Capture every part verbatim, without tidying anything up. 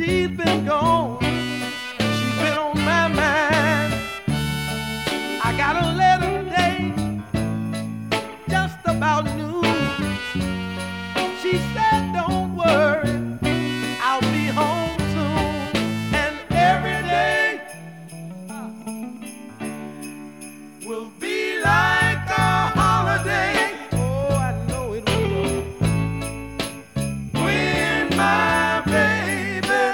she's been gone, she's been on my mind. I got a letter today, just about noon. She said, don't worry, I'll be home soon. And every day will be like a holiday. Oh, I know it will. When my baby,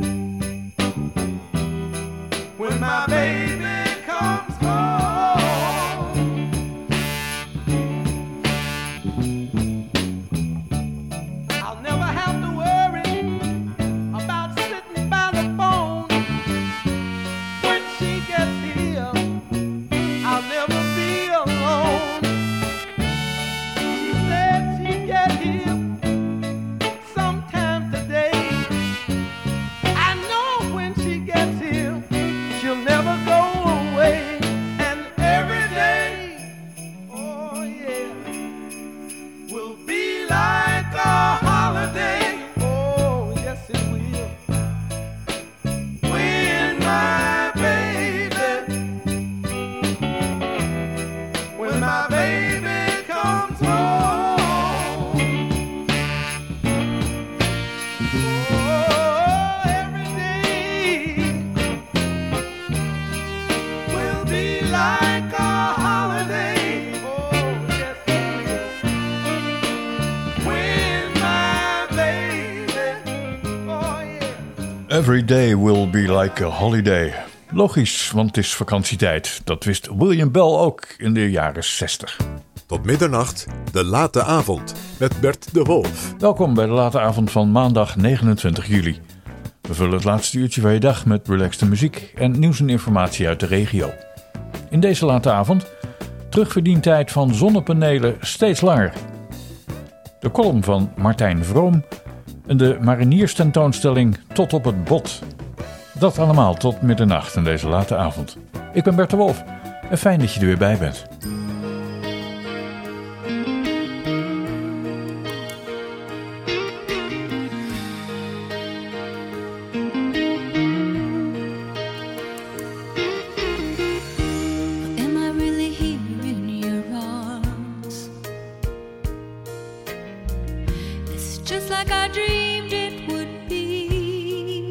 when my baby comes home, I'll never have to worry about sitting by the phone. When she gets here, I'll never be alone. She said she'd get here sometime today. I know when she gets here, she'll never go away. And every day, oh yeah, will be like a holiday. Oh, yes it will. When my baby, when my baby comes home. Oh, every day will be like a holiday. Oh, yes it will. When my baby, oh yeah. Every day will be like a holiday. Logisch, want het is vakantietijd. Dat wist William Bell ook in de jaren zestig. Tot middernacht, de late avond, met Bert de Wolf. Welkom bij de late avond van maandag negenentwintig juli. We vullen het laatste uurtje van je dag met relaxte muziek en nieuws en informatie uit de regio. In deze late avond terugverdientijd van zonnepanelen steeds langer. De column van Martijn Vroom en de marinierstentoonstelling Tot op het bot. Dat allemaal tot middernacht in deze late avond. Ik ben Bert de Wolf en fijn dat je er weer bij bent. Am I really here in your arms? It's just like I dreamed it would be.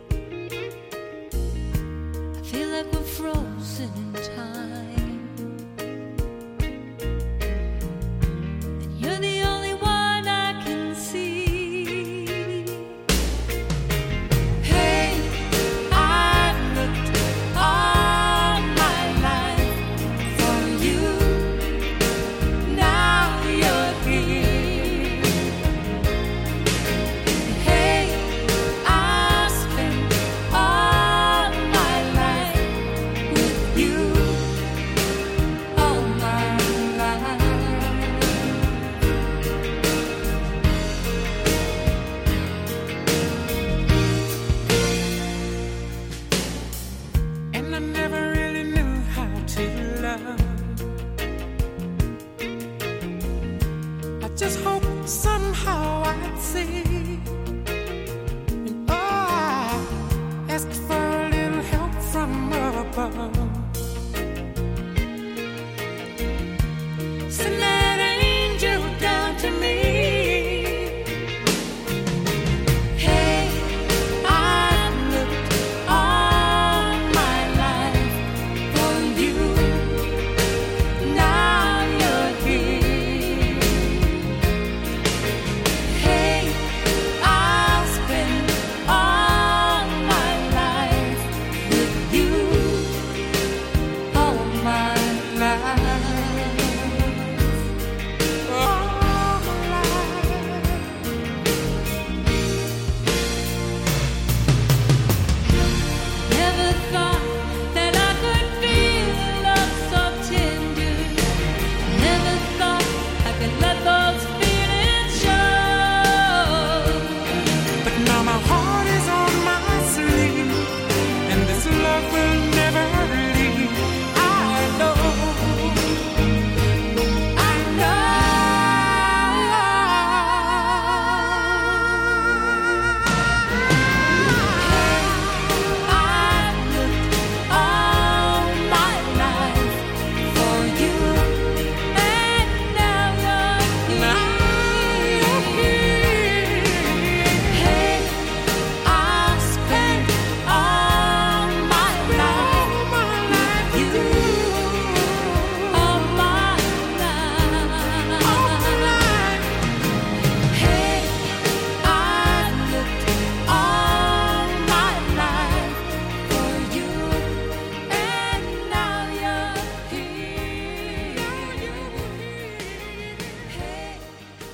I feel like we're frozen in time.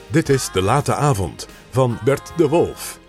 Dit is De Late Avond van Bert de Wolf.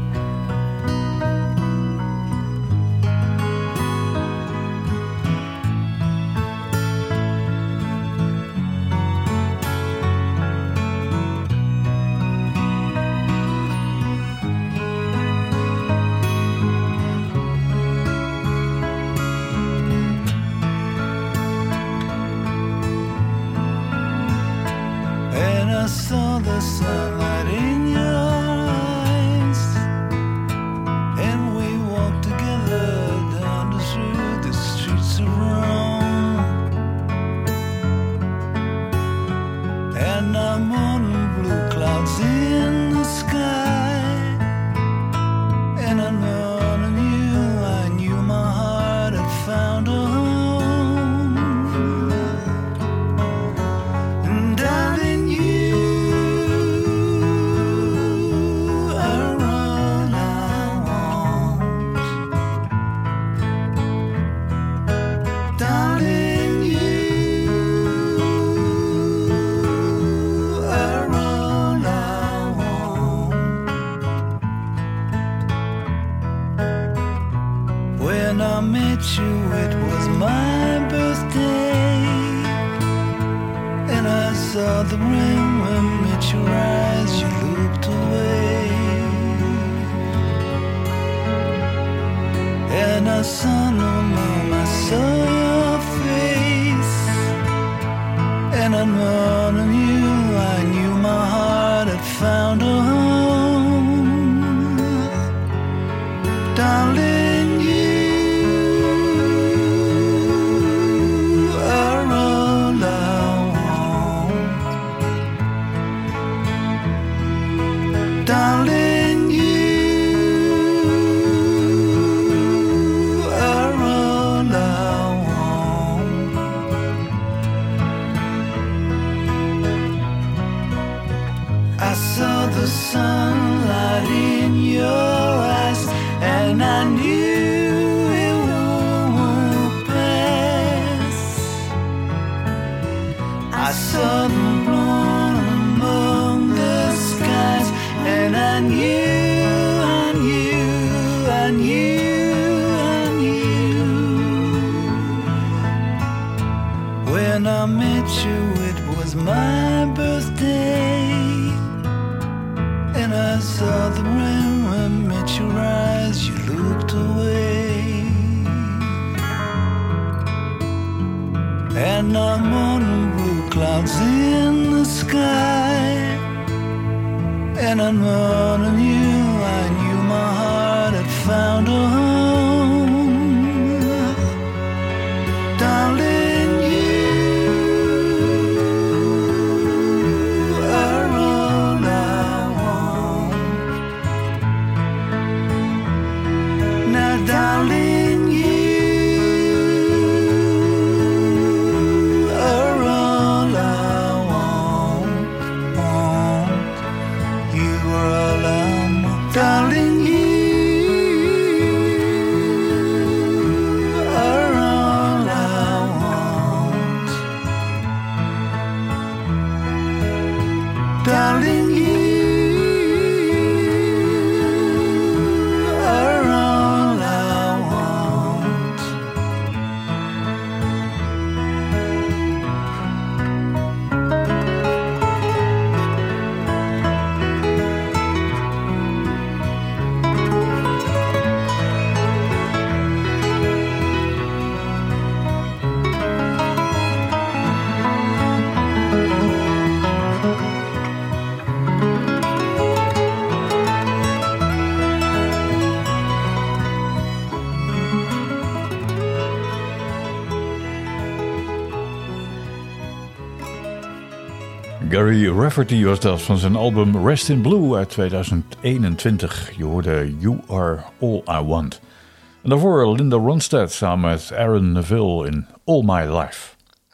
Gary Rafferty was dat van zijn album Rest in Blue uit tweeduizend eenentwintig. Je hoorde You Are All I Want. En daarvoor Linda Ronstadt samen met Aaron Neville in All My Life.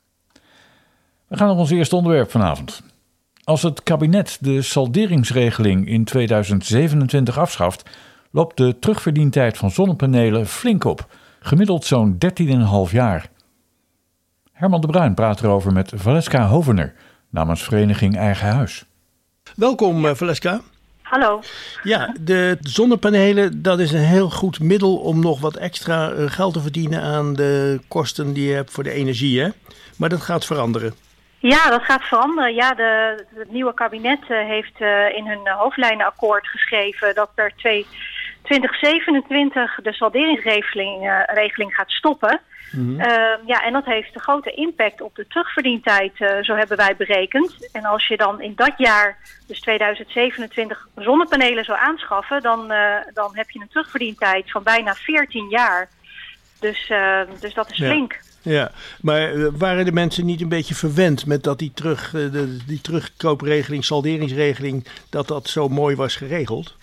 We gaan naar ons eerste onderwerp vanavond. Als het kabinet de salderingsregeling in tweeduizend zevenentwintig afschaft, loopt de terugverdientijd van zonnepanelen flink op, gemiddeld zo'n dertien komma vijf jaar. Herman de Bruin praat erover met Valeska Hovener namens vereniging Eigen Huis. Welkom, uh, Valeska. Hallo. Ja, de zonnepanelen, dat is een heel goed middel om nog wat extra uh, geld te verdienen aan de kosten die je hebt voor de energie, hè? Maar dat gaat veranderen. Ja, dat gaat veranderen. Ja, de, het nieuwe kabinet uh, heeft uh, in hun uh, hoofdlijnenakkoord geschreven dat per twintig zevenentwintig de salderingsregeling uh, regeling gaat stoppen. Mm-hmm. Uh, ja, en dat heeft een grote impact op de terugverdientijd, uh, zo hebben wij berekend. En als je dan in dat jaar, dus twintig zevenentwintig, zonnepanelen zou aanschaffen, dan, uh, dan heb je een terugverdientijd van bijna veertien jaar. Dus, uh, dus dat is ja. flink. Ja, maar uh, waren de mensen niet een beetje verwend met dat die, terug, uh, de, die terugkoopregeling, salderingsregeling, dat dat zo mooi was geregeld?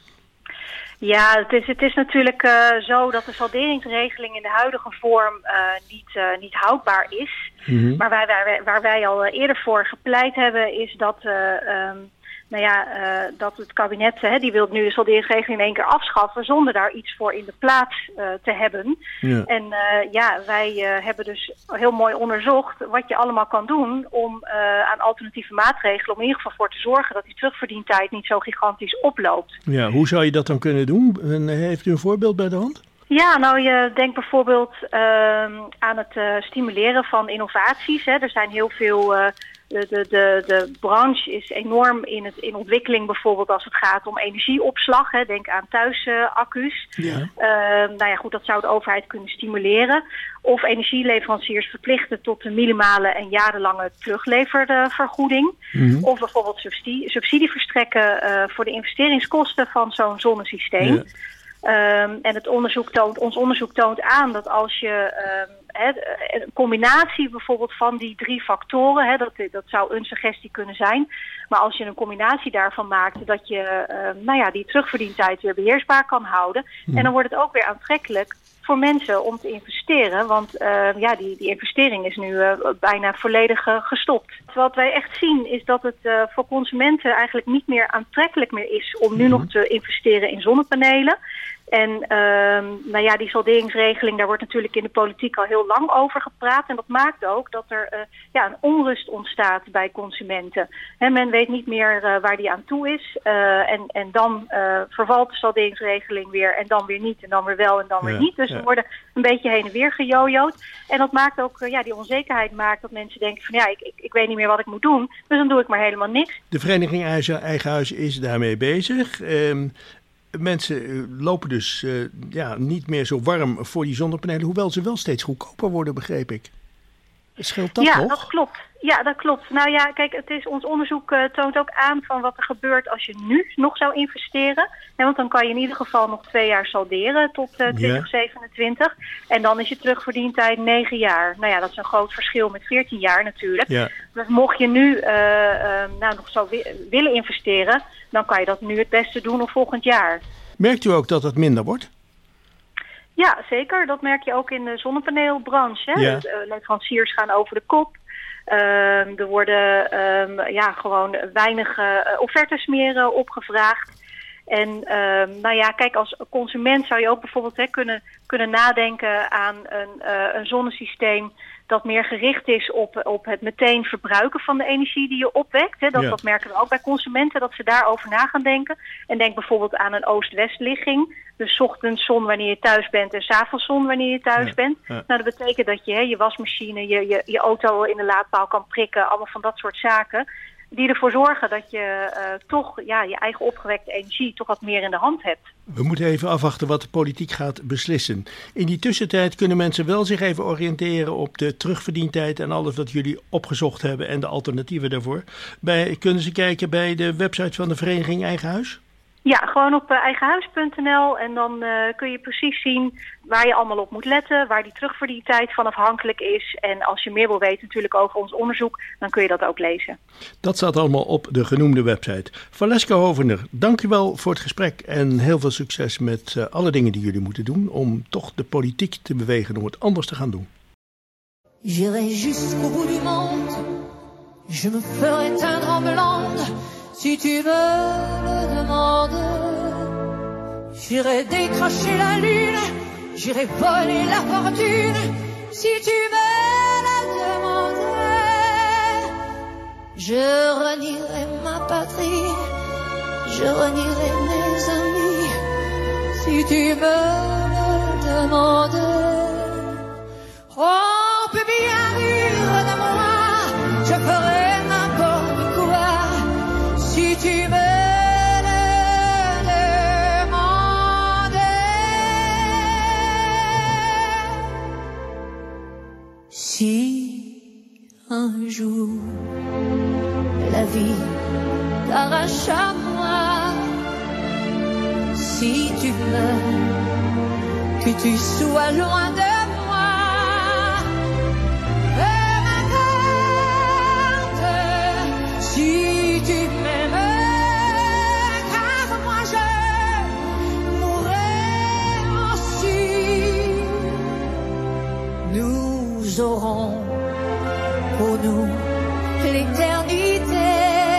Ja, het is, het is natuurlijk uh, zo dat de salderingsregeling in de huidige vorm uh, niet, uh, niet houdbaar is. Mm-hmm. Maar waar wij, waar wij al eerder voor gepleit hebben is dat, uh, um, nou ja, uh, dat het kabinet, uh, die wil nu de salderingsregeling in één keer afschaffen zonder daar iets voor in de plaats uh, te hebben. Ja. En uh, ja, wij uh, hebben dus heel mooi onderzocht wat je allemaal kan doen om uh, aan alternatieve maatregelen, om in ieder geval voor te zorgen dat die terugverdientijd niet zo gigantisch oploopt. Ja, hoe zou je dat dan kunnen doen? En heeft u een voorbeeld bij de hand? Ja, nou je denkt bijvoorbeeld uh, aan het uh, stimuleren van innovaties. Hè. Er zijn heel veel, uh, de, de, de, de branche is enorm in, het, in ontwikkeling bijvoorbeeld als het gaat om energieopslag. Hè. Denk aan thuisaccu's. Uh, ja. Uh, nou ja, goed, dat zou de overheid kunnen stimuleren. Of energieleveranciers verplichten tot een minimale en jarenlange terugleververgoeding. Mm-hmm. Of bijvoorbeeld subsidie, subsidie verstrekken uh, voor de investeringskosten van zo'n zonnesysteem. Ja. Um, en het onderzoek toont, ons onderzoek toont aan dat als je um, he, een combinatie bijvoorbeeld van die drie factoren, he, dat, dat zou een suggestie kunnen zijn, maar als je een combinatie daarvan maakt, dat je uh, nou ja, die terugverdientijd weer beheersbaar kan houden. Hmm. En dan wordt het ook weer aantrekkelijk voor mensen om te investeren, want uh, ja, die, die investering is nu uh, bijna volledig uh, gestopt. Wat wij echt zien is dat het uh, voor consumenten eigenlijk niet meer aantrekkelijk meer is om nu mm-hmm. nog te investeren in zonnepanelen. En uh, nou ja, die salderingsregeling, daar wordt natuurlijk in de politiek al heel lang over gepraat. En dat maakt ook dat er uh, ja, een onrust ontstaat bij consumenten. He, men weet niet meer uh, waar die aan toe is. Uh, en, en dan uh, vervalt de salderingsregeling weer en dan weer niet en dan weer wel en dan ja, weer niet. Dus ja. we worden een beetje heen en weer gejojoed. En dat maakt ook, uh, ja, die onzekerheid maakt dat mensen denken van ja, ik, ik, ik weet niet meer wat ik moet doen. Dus dan doe ik maar helemaal niks. De Vereniging Eigen Huis is daarmee bezig. Um, Mensen lopen dus uh, ja, niet meer zo warm voor die zonnepanelen, hoewel ze wel steeds goedkoper worden, begreep ik. Scheelt dat ja, nog? dat klopt. Ja, dat klopt. Nou ja, kijk, het is, ons onderzoek uh, toont ook aan van wat er gebeurt als je nu nog zou investeren. Ja, want dan kan je in ieder geval nog twee jaar salderen tot uh, twintig zevenentwintig. Ja. En dan is je terugverdientijd negen jaar. Nou ja, dat is een groot verschil met veertien jaar natuurlijk. Ja. Dus mocht je nu uh, uh, nou, nog zo wi- willen investeren, dan kan je dat nu het beste doen of volgend jaar. Merkt u ook dat het minder wordt? Ja, zeker. Dat merk je ook in de zonnepaneelbranche. Hè? Ja. De leveranciers gaan over de kop. Uh, er worden um, ja, gewoon weinig uh, offertes meer uh, opgevraagd. En uh, nou ja, kijk, als consument zou je ook bijvoorbeeld hè, kunnen, kunnen nadenken aan een, uh, een zonnesysteem dat meer gericht is op, op het meteen verbruiken van de energie die je opwekt. Hè. Dat, ja. dat merken we ook bij consumenten, dat ze daarover na gaan denken. En denk bijvoorbeeld aan een oost-west ligging. Dus 's ochtends zon wanneer je thuis bent en 's avonds zon wanneer je thuis ja. bent. Ja. Nou, dat betekent dat je hè, je wasmachine, je, je, je auto in de laadpaal kan prikken. Allemaal van dat soort zaken. Die ervoor zorgen dat je uh, toch ja, je eigen opgewekte energie toch wat meer in de hand hebt. We moeten even afwachten wat de politiek gaat beslissen. In die tussentijd kunnen mensen wel zich even oriënteren op de terugverdientijd en alles wat jullie opgezocht hebben en de alternatieven daarvoor. Bij, kunnen ze kijken bij de website van de Vereniging Eigen Huis? Ja, gewoon op uh, eigenhuis punt n l en dan uh, kun je precies zien waar je allemaal op moet letten, waar die terugverdientijd van afhankelijk is. En als je meer wil weten natuurlijk over ons onderzoek, dan kun je dat ook lezen. Dat staat allemaal op de genoemde website. Valeska Hovener, dank u wel voor het gesprek en heel veel succes met uh, alle dingen die jullie moeten doen om toch de politiek te bewegen om het anders te gaan doen. J'irai jusqu'au bout du monde, je me ferai teindre en blonde, si tu me le demandes. J'irai décrocher la lune, j'irai voler la fortune, si tu me la demandes. Je renierai ma patrie, je renierai mes amis, si tu me le demandes. Oh, bébé, amour de moi, je ferai n'importe quoi, si tu me le demandes. Si un jour la vie t'arrache à moi, si tu meurs, que tu sois loin de moi, et m'accorde, si tu m'aimes, car moi je mourrai aussi. Nous aurons pour nous l'éternité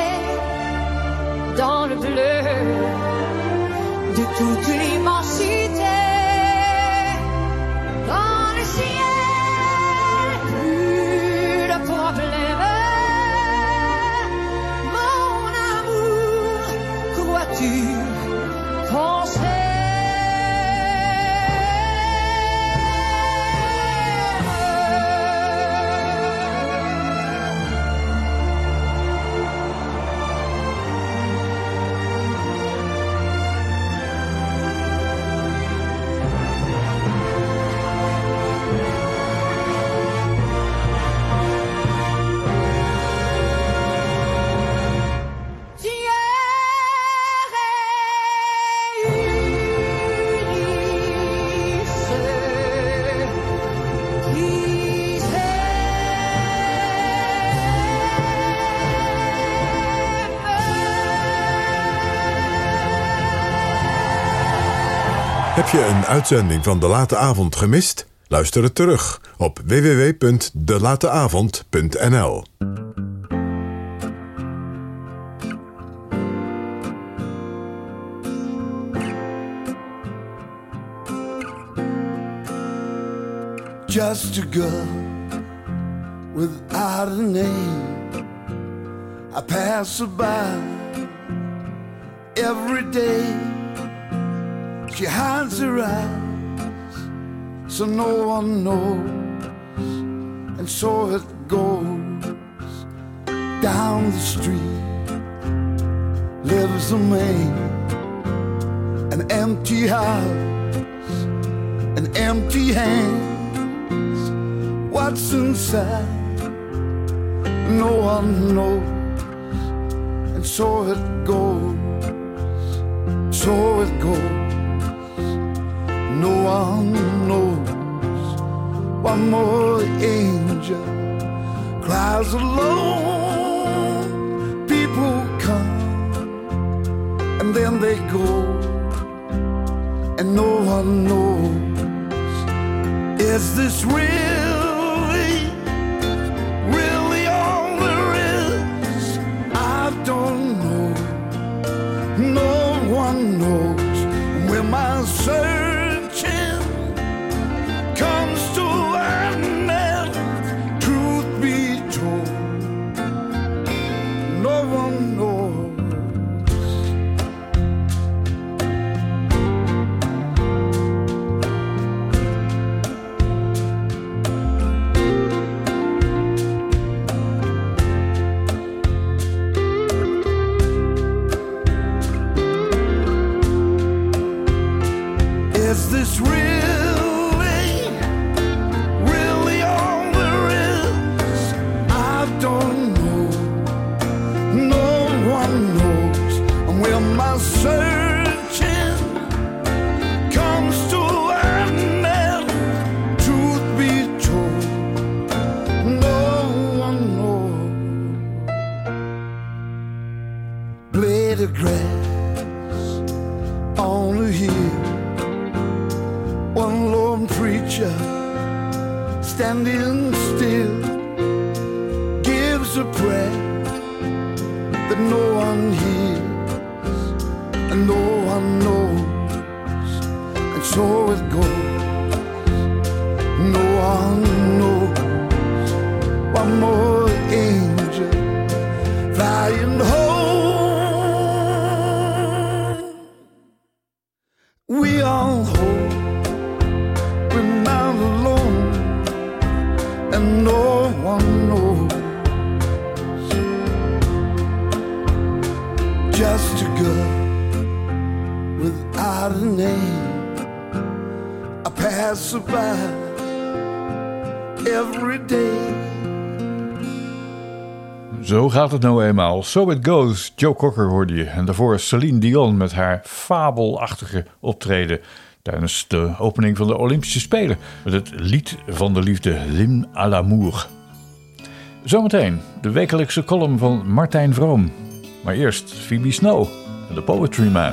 dans le bleu de toute l'immensité, dans le ciel, plus de problème. Mon amour, crois-tu penser? Heb je een uitzending van De Late Avond gemist? Luister het terug op w w w punt de late avond punt n l. Just a girl without a name, I pass her by every day. She hides her eyes so no one knows, and so it goes. Down the street lives a man, an empty house, an empty hands. What's inside? No one knows, and so it goes, so it goes. No one knows. One more angel cries alone. People come and then they go, and no one knows. Is this really, really all there is? I don't know. No one knows. Will my search comes to an end, truth be told, no one knows. Is this real? Searching comes to an end, truth be told, no one knows. Blade of grass on a hill, one lone preacher standing still gives a prayer that no one hears, and no one knows, and so it goes. No one knows. One more angel pass by every day. Zo gaat het nou eenmaal. So It Goes. Joe Cocker hoorde je. En daarvoor Celine Dion met haar fabelachtige optreden tijdens de opening van de Olympische Spelen. Met het lied van de liefde, L'Hymne à l'amour. Zometeen de wekelijkse column van Martijn Vroom. Maar eerst Phoebe Snow en The Poetry Man.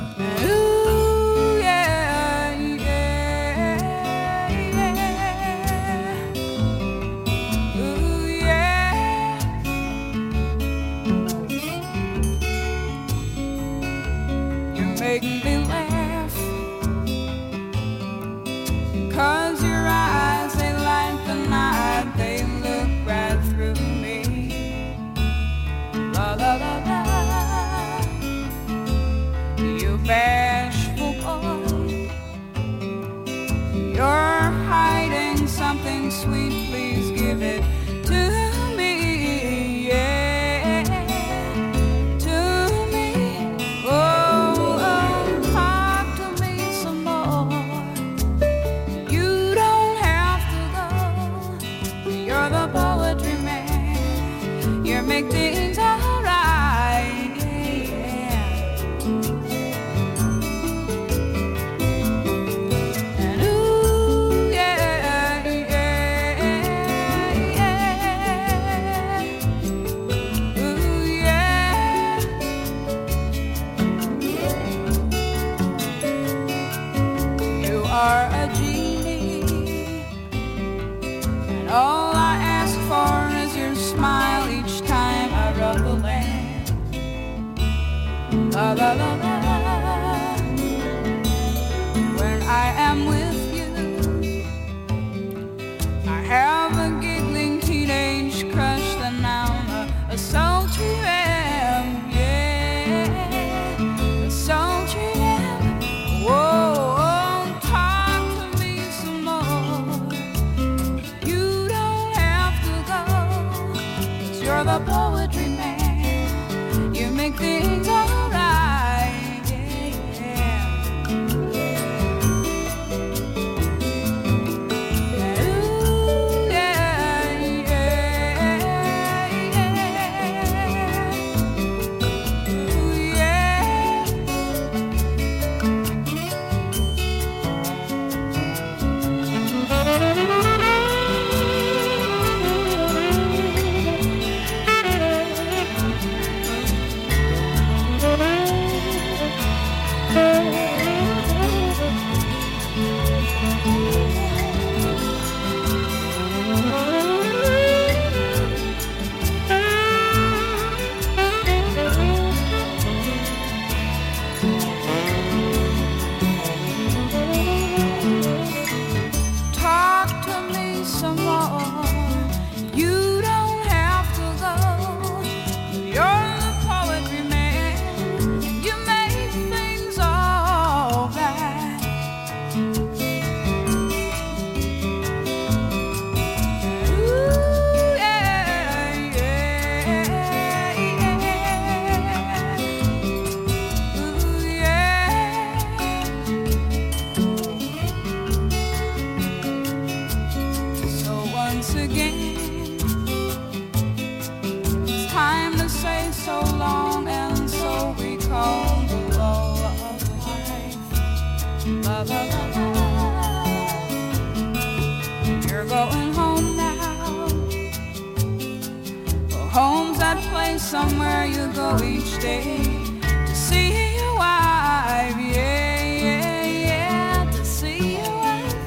Somewhere you go each day to see your wife, yeah, yeah, yeah, to see your wife.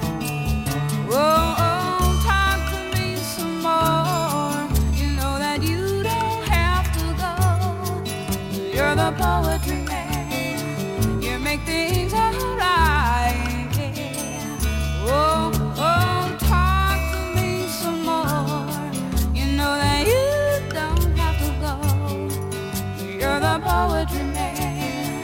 Oh, oh, talk to me some more. You know that you don't have to go. You're the poetry man. You make things alright, yeah. Oh, oh, talk to me some more. You know that you the poetry man.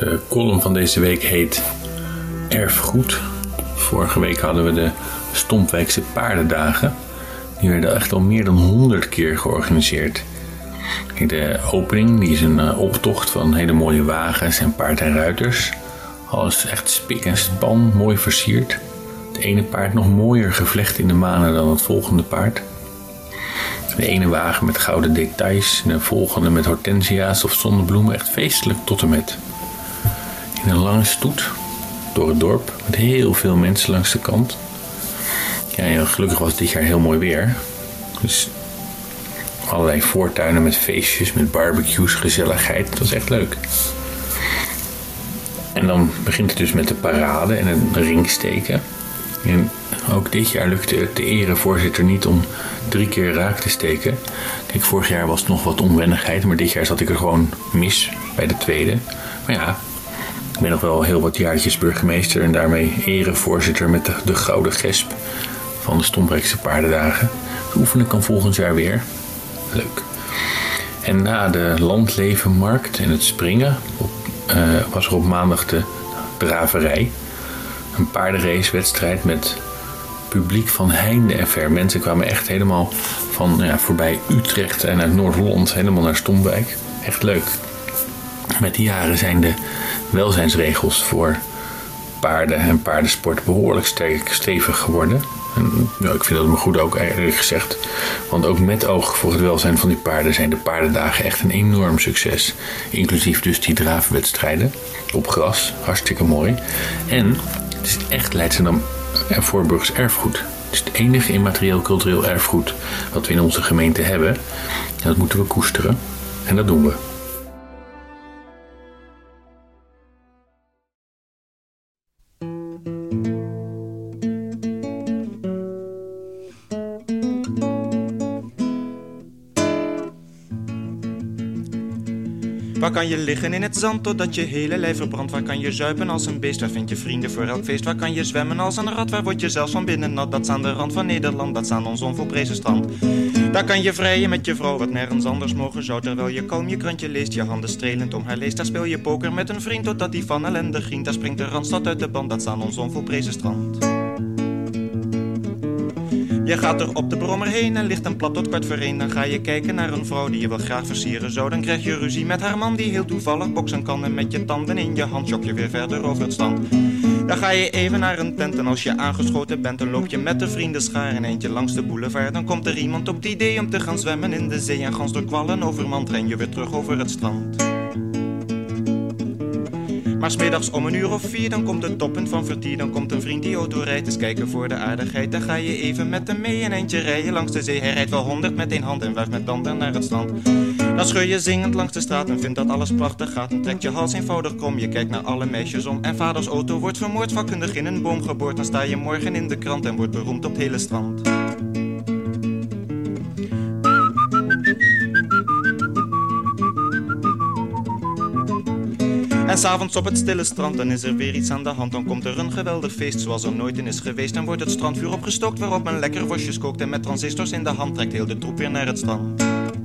De column van deze week heet Erfgoed. Vorige week hadden we de Stompwijkse paardendagen. Die werden echt al meer dan honderd keer georganiseerd. De opening die is een uh, optocht van hele mooie wagens en paard en ruiters. Alles echt spik en span, mooi versierd. Het ene paard nog mooier gevlecht in de manen dan het volgende paard. De ene wagen met gouden details, de volgende met hortensia's of zonnebloemen, echt feestelijk tot en met. In een lange stoet door het dorp met heel veel mensen langs de kant. Ja, ja, gelukkig was het dit jaar heel mooi weer. Dus allerlei voortuinen met feestjes, met barbecues, gezelligheid. Dat was echt leuk. En dan begint het dus met de parade en een ringsteken. En ook dit jaar lukte het de erevoorzitter niet om drie keer raak te steken. Kijk, vorig jaar was het nog wat onwennigheid, maar dit jaar zat ik er gewoon mis bij de tweede. Maar ja, ik ben nog wel heel wat jaartjes burgemeester en daarmee erevoorzitter met de, de gouden gesp van de Stompwijkse paardendagen. Dus oefenen kan volgend jaar weer. Leuk. En na de landlevenmarkt en het springen op, uh, was er op maandag de draverij. Een paardenracewedstrijd met publiek van heinde en ver. Mensen kwamen echt helemaal van ja, voorbij Utrecht en uit Noord-Holland helemaal naar Stompwijk. Echt leuk. Met de jaren zijn de welzijnsregels voor paarden en paardensport behoorlijk sterk stevig geworden. En, ja, ik vind dat maar goed ook, eerlijk gezegd. Want ook met oog voor het welzijn van die paarden zijn de paardendagen echt een enorm succes. Inclusief dus die draafwedstrijden op gras. Hartstikke mooi. En het is echt Leidschendam en Voorburgs erfgoed. Het is het enige immaterieel cultureel erfgoed wat we in onze gemeente hebben. En dat moeten we koesteren. En dat doen we. Waar kan je liggen in het zand totdat je hele lijf verbrandt? Waar kan je zuipen als een beest? Waar vind je vrienden voor elk feest? Waar kan je zwemmen als een rat? Waar word je zelfs van binnen nat? Dat is aan de rand van Nederland, dat is aan ons onvolprezen strand. Daar kan je vrijen met je vrouw, wat nergens anders mogen zou. Terwijl je kalm je krantje leest, je handen strelend om haar leest. Daar speel je poker met een vriend totdat die van ellende grient. Daar springt de Randstad uit de band, dat is aan ons onvolprezen strand. Je gaat er op de brommer heen en ligt een plat tot kwart voor één. Dan ga je kijken naar een vrouw die je wel graag versieren zou. Dan krijg je ruzie met haar man die heel toevallig boksen kan. En met je tanden in je hand jok je weer verder over het strand. Dan ga je even naar een tent en als je aangeschoten bent, dan loop je met de vrienden schaar een eentje langs de boulevard. Dan komt er iemand op het idee om te gaan zwemmen in de zee. En gans door kwallen overmand ren je weer terug over het strand. Maar 's middags om een uur of vier, dan komt het toppunt van vertier. Dan komt een vriend die auto rijdt, eens kijken voor de aardigheid. Dan ga je even met hem mee een eindje rijden langs de zee. Hij rijdt wel honderd met één hand en wuift met tanden naar het strand. Dan scheur je zingend langs de straat en vindt dat alles prachtig gaat. En trekt je hals eenvoudig krom, je kijkt naar alle meisjes om. En vaders auto wordt vermoord, vakkundig in een boom geboord. Dan sta je morgen in de krant en wordt beroemd op het hele strand. En 's avonds op het stille strand, dan is er weer iets aan de hand. Dan komt er een geweldig feest zoals er nooit in is geweest. Dan wordt het strandvuur opgestookt waarop men lekker worstjes kookt. En met transistors in de hand trekt heel de troep weer naar het strand.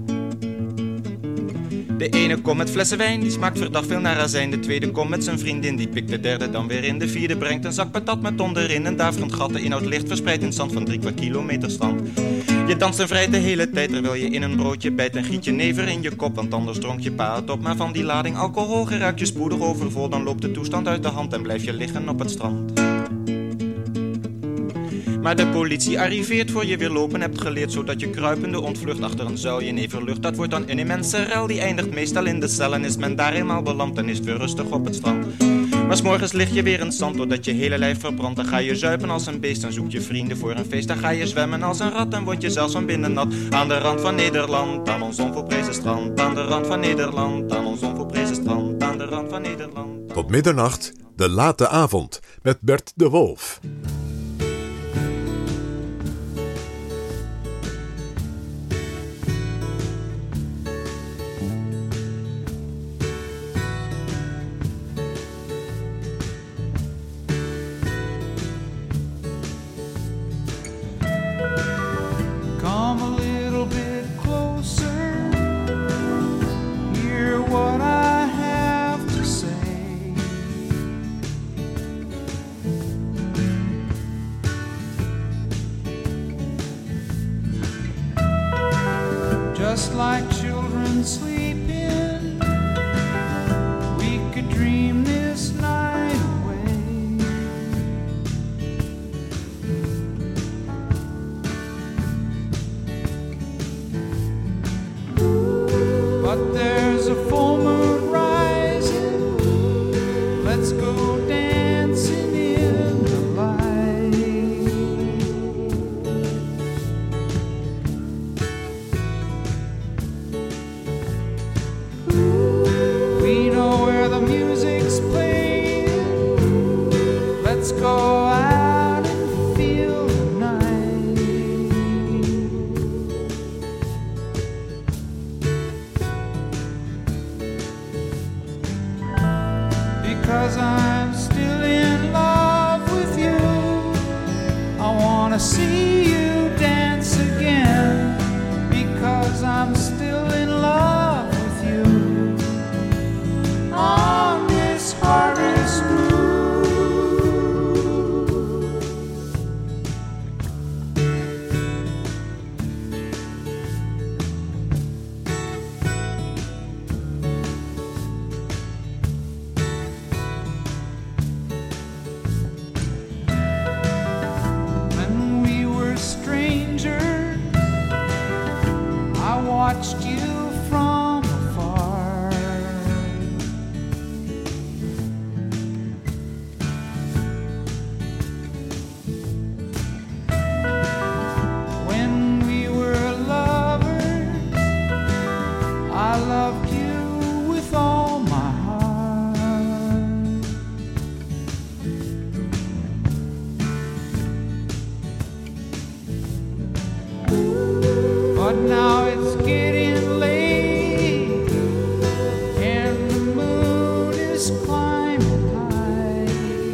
De ene komt met flessen wijn, die smaakt verdacht veel naar azijn. De tweede komt met zijn vriendin, die pikt de derde dan weer in. De vierde brengt een zak patat met onderin een daverend gat. De inhoud licht verspreid in het zand van drie kwart kilometer strand. Je danst en vrijt de hele tijd terwijl je in een broodje bijt. En giet je never in je kop, want anders dronk je pa het op. Maar van die lading alcohol geraakt je spoedig overvol. Dan loopt de toestand uit de hand en blijf je liggen op het strand. Maar de politie arriveert voor je weer lopen hebt geleerd, zodat je kruipende ontvlucht achter een zuilje neverlucht. Dat wordt dan een immense rel, die eindigt meestal in de cel. En is men daar eenmaal beland, dan is het weer rustig op het strand. Maar 's morgens lig je weer in het zand, doordat je hele lijf verbrandt. Dan ga je zuipen als een beest, dan zoek je vrienden voor een feest. Dan ga je zwemmen als een rat, dan word je zelfs van binnen nat. Aan de rand van Nederland, aan ons onvolprezen strand. Aan de rand van Nederland, aan ons onvolprezen strand. Aan de rand van Nederland. Tot middernacht, de late avond, met Bert de Wolf. What I have to say. just like children sleeping, we could dream this night away. But there's a full moon rising, let's go dancing in the light. We know where the music's playing, let's go out and feel the night. Because I'm still in love with you, I wanna see you dance again. Because I'm still in love with you, on this harvest moon. When we were strangers, I watched you from afar. When we were lovers, I loved you with all my heart. But now it's getting late, and the moon is climbing high.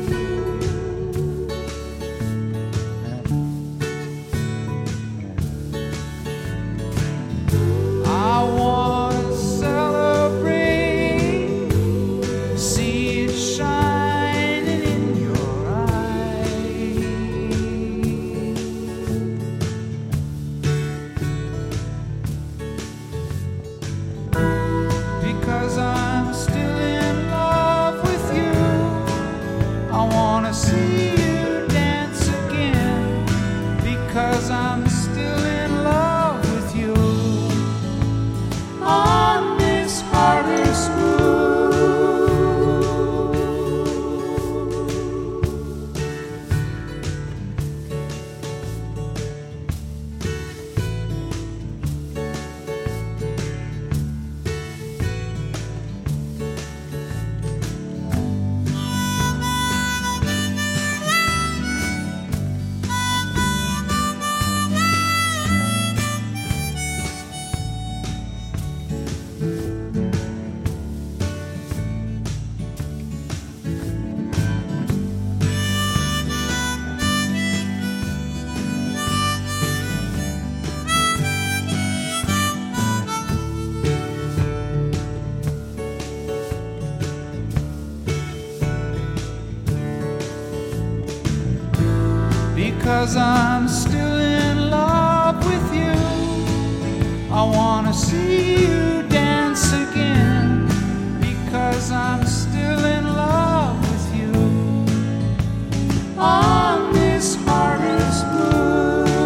I want to celebrate, see it shining in your eyes. Because I'm still in love with you, I wanna see you dance again. Because I'm still in love with you, on this harvest moon. Because I'm still in love with you, I wanna see you dance again. Because I'm still in love with you, on this harvest moon.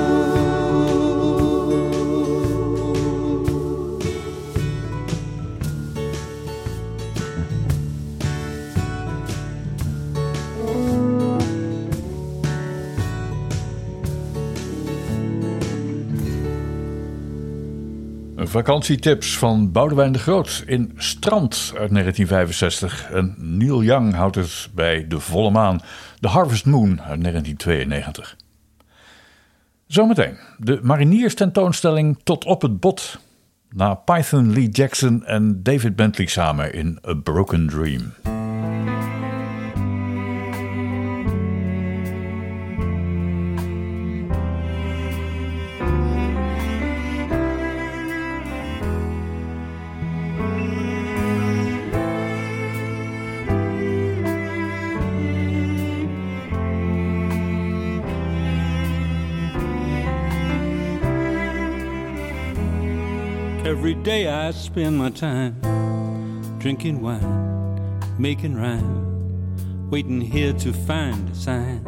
Vakantietips van Boudewijn de Groot in Strand uit negentien vijfenzestig. En Neil Young houdt het bij De Volle Maan, The Harvest Moon uit negentien tweeënnegentig. Zometeen de marinierstentoonstelling Tot op het bot. Na Python, Lee Jackson en David Bentley samen in A Broken Dream. Every day I spend my time drinking wine, making rhyme, waiting here to find a sign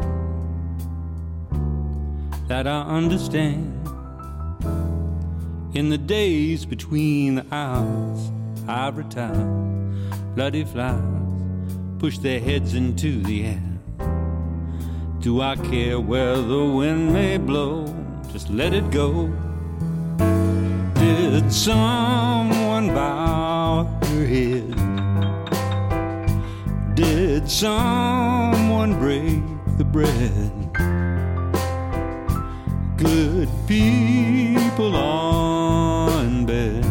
that I understand. In the days between the hours, ivory town, bloody flowers push their heads into the air. Do I care where the wind may blow? Just let it go. Did someone bow her head? Did someone break the bread? Good people are in bed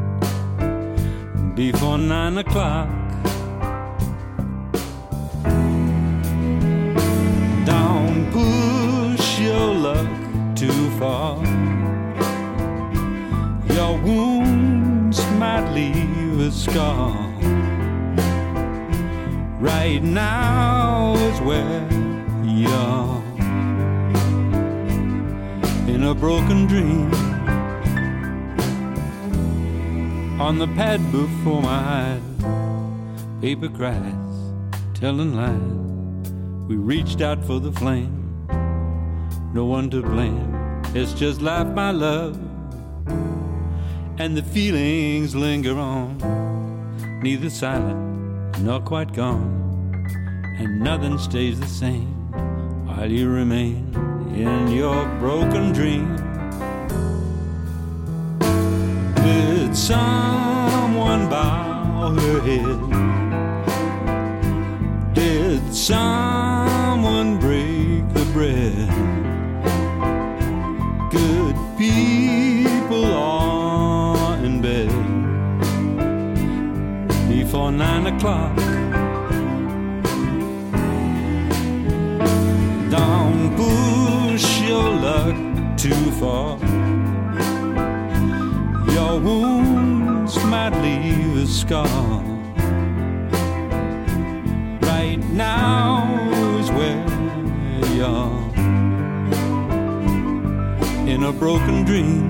before nine o'clock. Don't push your luck too far. Your wounds might leave a scar. Right now is where you are. In a broken dream, on the pad before my eyes, paper cries, telling lies. We reached out for the flame, no one to blame. It's just life, my love, and the feelings linger on, neither silent nor quite gone, and nothing stays the same while you remain in your broken dream. Did someone bow her head? Did someone break the bread? Good people are in bed before nine o'clock. Don't push your luck too far. Your wounds might leave a scar. Right now is where you are, in a broken dream.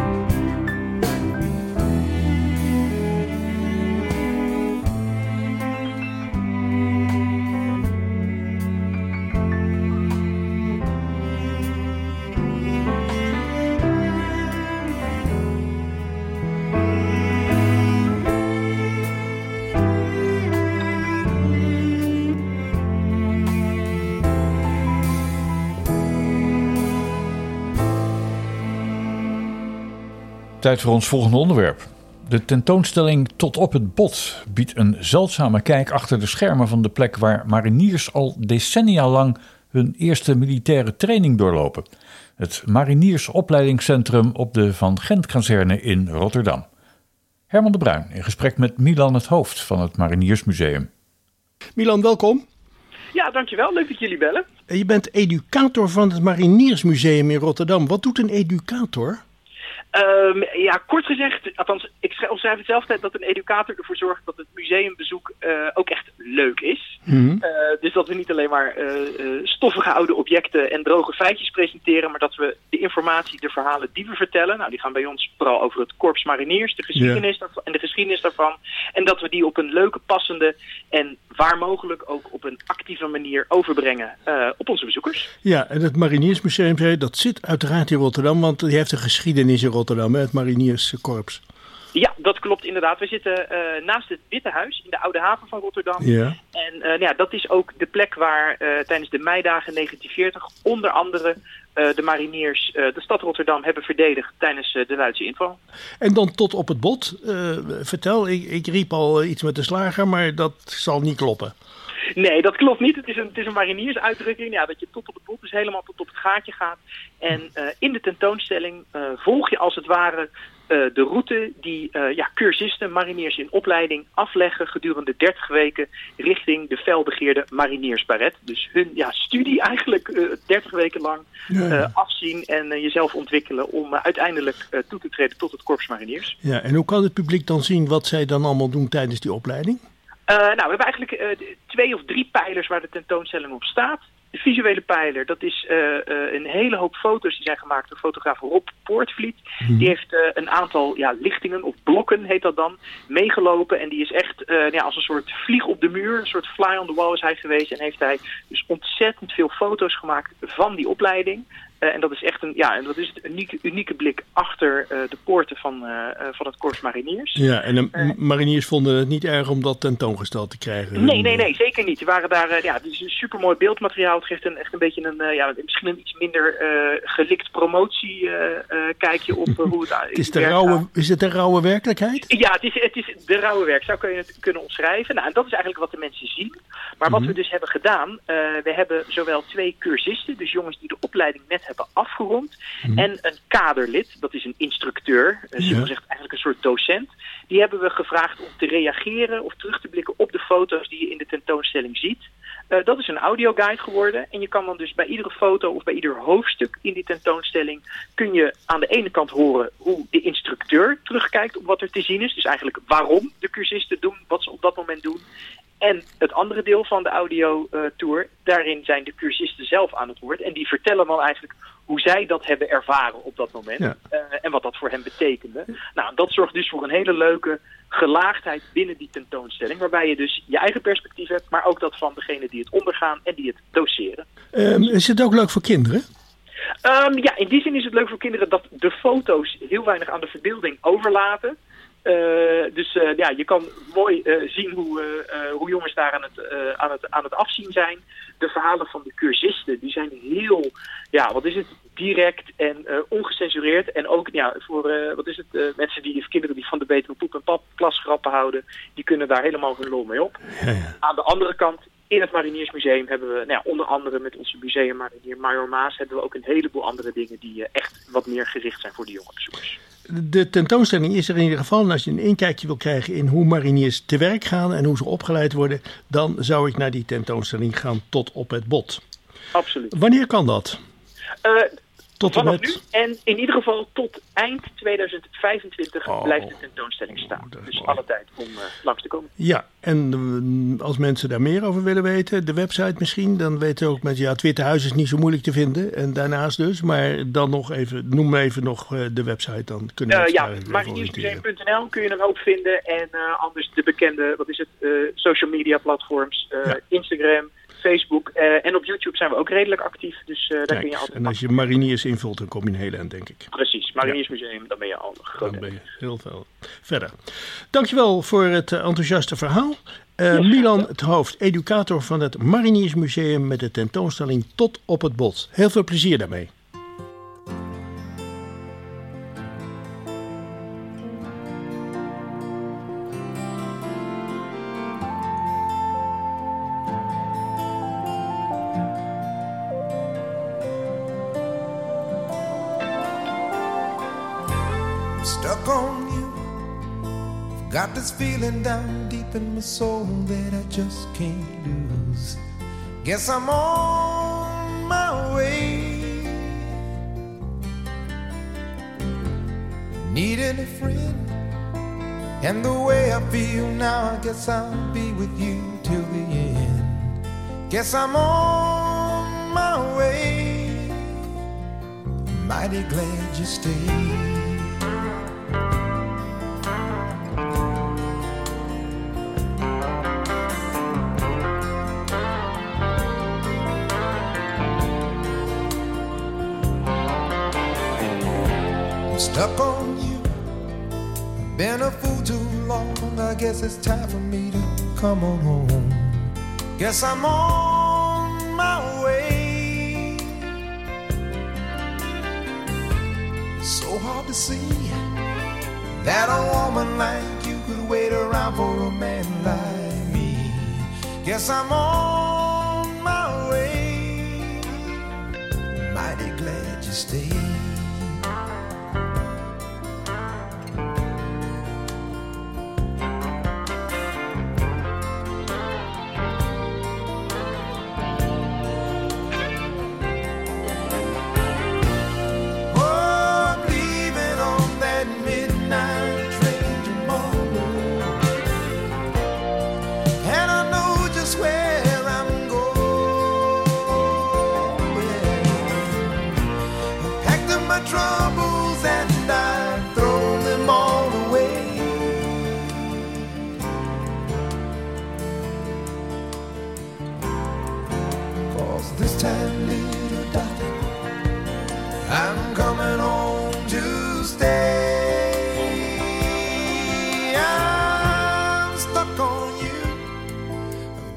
Tijd voor ons volgende onderwerp. De tentoonstelling Tot op het bot biedt een zeldzame kijk achter de schermen van de plek waar mariniers al decennia lang hun eerste militaire training doorlopen. Het Mariniersopleidingscentrum op de Van Gent-kazerne in Rotterdam. Herman de Bruin in gesprek met Milan het Hoofd van het Mariniersmuseum. Milan, welkom. Ja, dankjewel. Leuk dat jullie bellen. Je bent educator van het Mariniersmuseum in Rotterdam. Wat doet een educator? Um, ja, kort gezegd, althans, ik omschrijf het zelf altijd dat een educator ervoor zorgt dat het museumbezoek uh, ook echt leuk is. Mm-hmm. Uh, dus dat we niet alleen maar uh, uh, stoffige oude objecten en droge feitjes presenteren, maar dat we de informatie, de verhalen die we vertellen, nou die gaan bij ons vooral over het Korps Mariniers, de geschiedenis yeah. daarvan, en de geschiedenis daarvan. En dat we die op een leuke, passende en waar mogelijk ook op een actieve manier overbrengen uh, op onze bezoekers. Ja, en het Mariniersmuseum, dat zit uiteraard in Rotterdam, want die heeft een geschiedenis in Rotterdam, het Marinierskorps. Ja, dat klopt inderdaad. We zitten uh, naast het Witte Huis in de Oude Haven van Rotterdam. Ja. En uh, nou ja, dat is ook de plek waar uh, tijdens de meidagen negentien veertig onder andere uh, de mariniers uh, de stad Rotterdam hebben verdedigd tijdens uh, de Duitse inval. En dan tot op het bot. Uh, vertel, ik, ik riep al iets met de slager, maar dat zal niet kloppen. Nee, dat klopt niet. Het is een, het is een mariniersuitdrukking. Ja, dat je tot op het bot, dus helemaal tot op het gaatje gaat. En uh, in de tentoonstelling uh, volg je als het ware uh, de route die uh, ja, cursisten, mariniers in opleiding afleggen gedurende dertig weken richting de felbegeerde mariniersbaret. Dus hun ja, studie eigenlijk uh, dertig weken lang uh, ja. afzien en uh, jezelf ontwikkelen om uh, uiteindelijk uh, toe te treden tot het Korps Mariniers. Ja, en hoe kan het publiek dan zien wat zij dan allemaal doen tijdens die opleiding? Uh, nou, we hebben eigenlijk uh, twee of drie pijlers waar de tentoonstelling op staat. De visuele pijler, dat is uh, uh, een hele hoop foto's die zijn gemaakt door fotograaf Rob Poortvliet. Mm-hmm. Die heeft uh, een aantal ja, lichtingen of blokken, heet dat dan, meegelopen. En die is echt uh, ja, als een soort vlieg op de muur, een soort fly on the wall is hij geweest. En heeft hij dus ontzettend veel foto's gemaakt van die opleiding. Uh, en dat is echt een, ja, en dat is een unieke, unieke blik achter uh, de poorten van, uh, uh, van het Korps Mariniers. Ja, en de uh, mariniers vonden het niet erg om dat tentoongesteld te krijgen. Nee, nee, nee, zeker niet. Die waren daar, uh, ja, het is een supermooi beeldmateriaal. Het geeft een, echt een beetje een, uh, ja, misschien een iets minder uh, gelikt promotie uh, uh, kijkje op uh, hoe het het is. De rauwe, is het de rauwe werkelijkheid? Ja, het is, het is de rauwe werk. Zo kun je het kunnen omschrijven. Nou, en dat is eigenlijk wat de mensen zien. Maar wat mm-hmm. we dus hebben gedaan, uh, we hebben zowel twee cursisten, dus jongens die de opleiding net hebben afgerond, mm-hmm. en een kaderlid, dat is een instructeur, dus ja. zegt eigenlijk een soort docent. Die hebben we gevraagd om te reageren of terug te blikken op de foto's die je in de tentoonstelling ziet. Uh, dat is een audioguide geworden en je kan dan dus bij iedere foto of bij ieder hoofdstuk in die tentoonstelling kun je aan de ene kant horen hoe de instructeur terugkijkt op wat er te zien is. Dus eigenlijk waarom de cursisten doen wat ze op dat moment doen. En het andere deel van de audio-tour, daarin zijn de cursisten zelf aan het woord. En die vertellen dan eigenlijk hoe zij dat hebben ervaren op dat moment. Ja. Uh, en wat dat voor hen betekende. Nou, dat zorgt dus voor een hele leuke gelaagdheid binnen die tentoonstelling. Waarbij je dus je eigen perspectief hebt, maar ook dat van degene die het ondergaan en die het doseren. Um, is het ook leuk voor kinderen? Um, ja, in die zin is het leuk voor kinderen dat de foto's heel weinig aan de verbeelding overlaten. Uh, dus uh, ja, je kan mooi uh, zien hoe, uh, uh, hoe jongens daar aan het, uh, aan, het, aan het afzien zijn. De verhalen van de cursisten, die zijn heel, ja, wat is het, direct en uh, ongecensureerd. En ook ja, voor, uh, wat is het, uh, mensen die, kinderen die van de betere poep en pap klasgrappen houden, die kunnen daar helemaal hun lol mee op. Ja, ja. Aan de andere kant, in het Mariniersmuseum hebben we, nou ja, onder andere met onze museummarinier Major Maas, hebben we ook een heleboel andere dingen die uh, echt wat meer gericht zijn voor de jonge bezoekers. De tentoonstelling is er in ieder geval. En als je een inkijkje wil krijgen in hoe mariniers te werk gaan en hoe ze opgeleid worden, dan zou ik naar die tentoonstelling gaan tot op het bot. Absoluut. Wanneer kan dat? Uh, tot vanaf met... nu en in ieder geval tot eind tweeduizend vijfentwintig oh, blijft de tentoonstelling staan. Oh, dus mooi. Alle tijd om uh, langs te komen. Ja, en uh, als mensen daar meer over willen weten, de website misschien, dan weten ook mensen, ja, het Witte Huis is niet zo moeilijk te vinden. En daarnaast dus, maar dan nog even, noem even nog uh, de website, dan kunnen we uh, Ja, mariniersmuseum punt n l kun je een hoop vinden. En uh, anders de bekende, wat is het, uh, social media platforms, uh, ja. Instagram, Facebook uh, en op YouTube zijn we ook redelijk actief. Dus uh, daar Kijk, kun je altijd. En als je mariniers invult, dan kom je een hele eind, denk ik. Precies, Mariniersmuseum, ja. Dan ben je al groot. Dan ben je heel veel verder. Dankjewel voor het enthousiaste verhaal. Uh, Milan het Hoofd, educator van het Mariniersmuseum met de tentoonstelling Tot op het Bot. Heel veel plezier daarmee. Stuck on you. Got this feeling down deep in my soul that I just can't lose. Guess I'm on my way. Needing a friend. And the way I feel now, I guess I'll be with you till the end. Guess I'm on my way. Mighty glad you stayed. Stuck on you, been a fool too long. I guess it's time for me to come on home. Guess I'm on my way. So hard to see that a woman like you could wait around for a man like me. Guess I'm on my way. Mighty glad you stayed.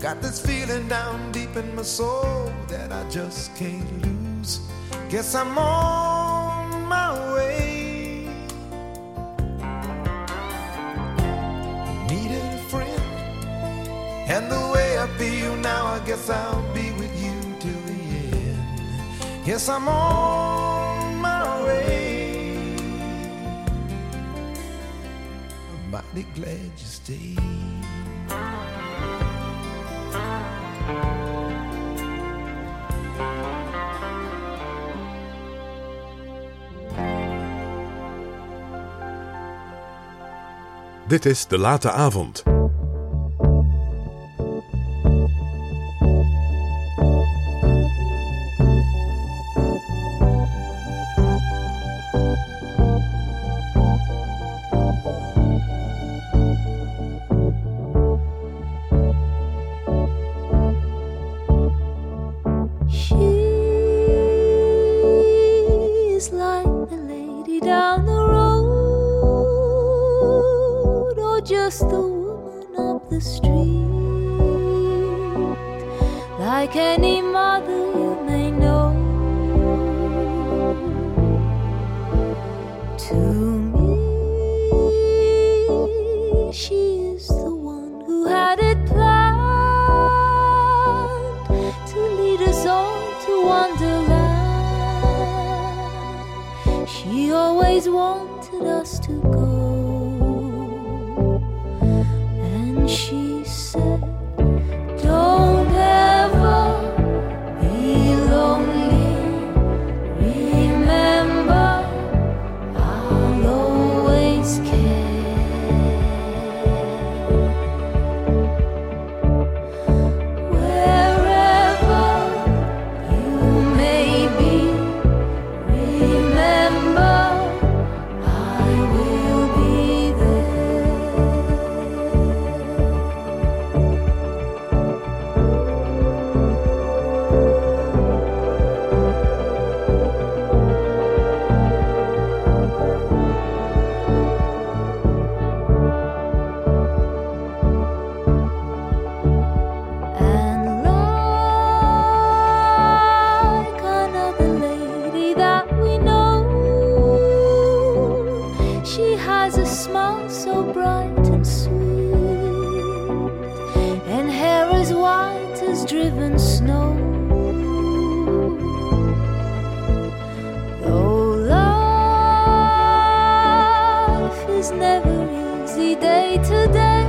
Got this feeling down deep in my soul that I just can't lose. Guess I'm on my way. Needed a friend, and the way I feel now, I guess I'll be with you till the end. Guess I'm on my way. I'm mighty glad you stayed. Dit is De Late Avond. She's like the lady down the road, or just the woman up the street, like any mother you may know. To me, she is the one who had it planned to lead us all to Wonderland. She always wanted us to go, and she said, don't ever be lonely. Remember, I'll always care. Wherever you may be, remember, I will be And like another lady that we know, she has a smile so bright and sweet, and hair as white as driven snow. Though life is never easy day to day,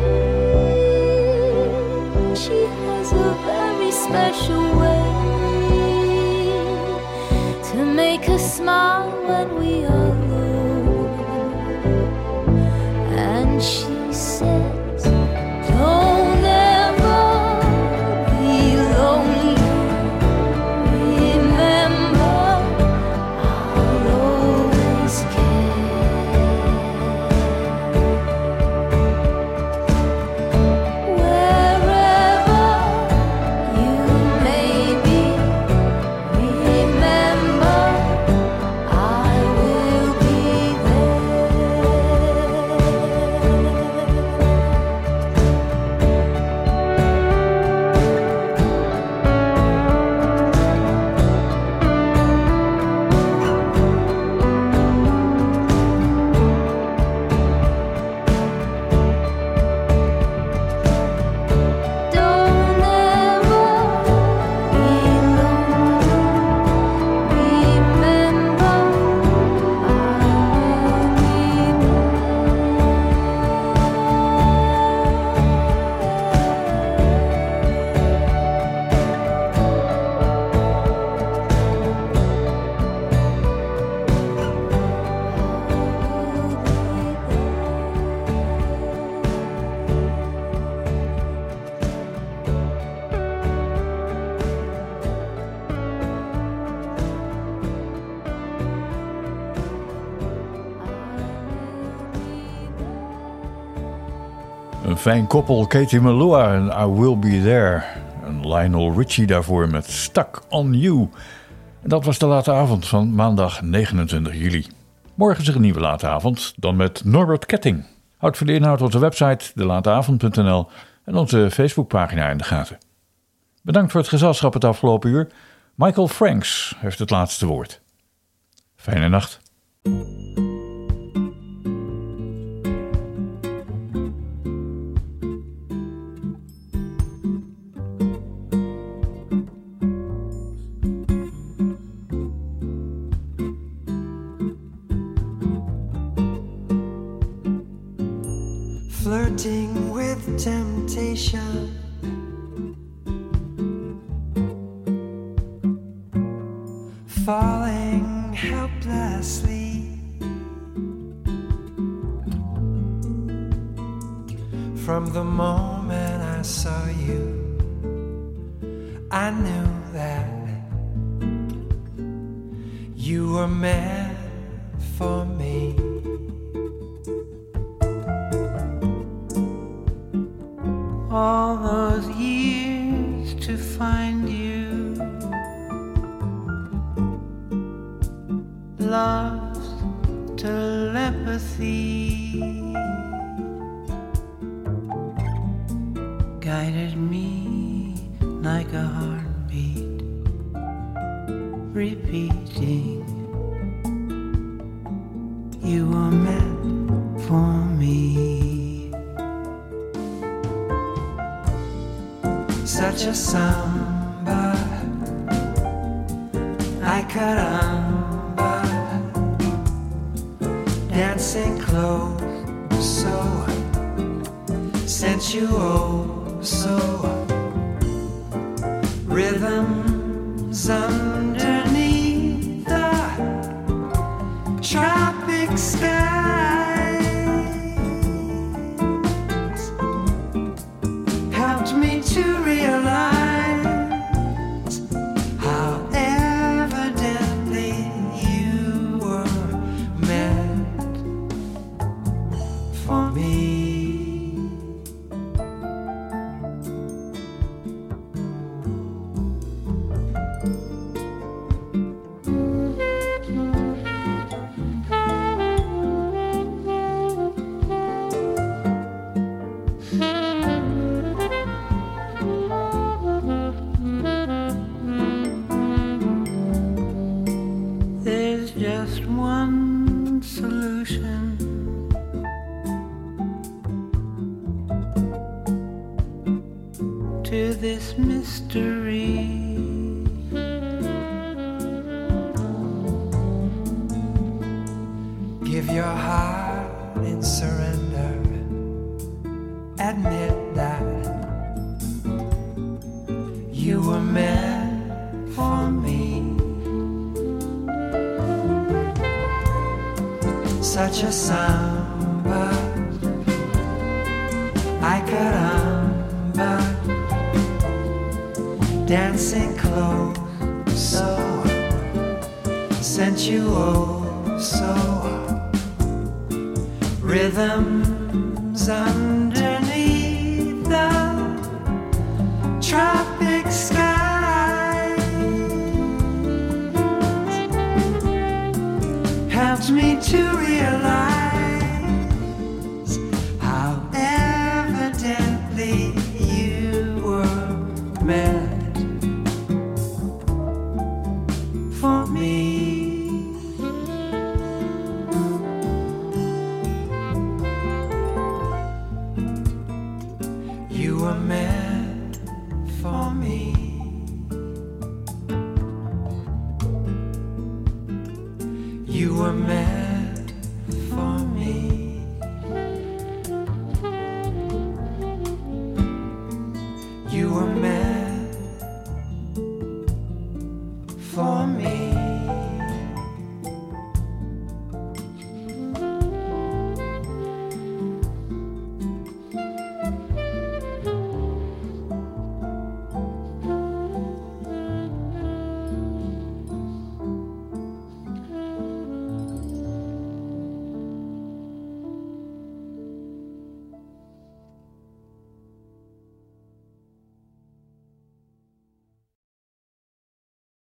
she has a very special way to make us smile when we are low. And she says, don't ever be lonely. Remember, I'll always care. Wherever you may be, remember, I will be Don't ever be lonely. Remember, I will be Een fijn koppel, Katie Melua en I Will Be There. En Lionel Richie daarvoor met Stuck on You. En dat was de late avond van maandag negenentwintig juli. Morgen is er een nieuwe late avond, dan met Norbert Ketting. Houd voor de inhoud onze website de late avond punt n l en onze Facebookpagina in de gaten. Bedankt voor het gezelschap het afgelopen uur. Michael Franks heeft het laatste woord. Fijne nacht. Flirting with temptation, falling helplessly from the moment I saw you. I knew that you were meant for me. All those years to find you, love's telepathy guided me like a heartbeat, repeating, you were meant for me. Such a samba, like caramba, dancing close, so sensual, so rhythms underneath the tropic skies helped me to realize how evidently you were meant for me. There's just one solution. To this mystery. Give your heart in surrender. Admit that you were meant for me. Such a samba, I caramba, dancing close, so sensual, so rhythms underneath the tropic skies helped me to realize how evidently you were meant for me. You were meant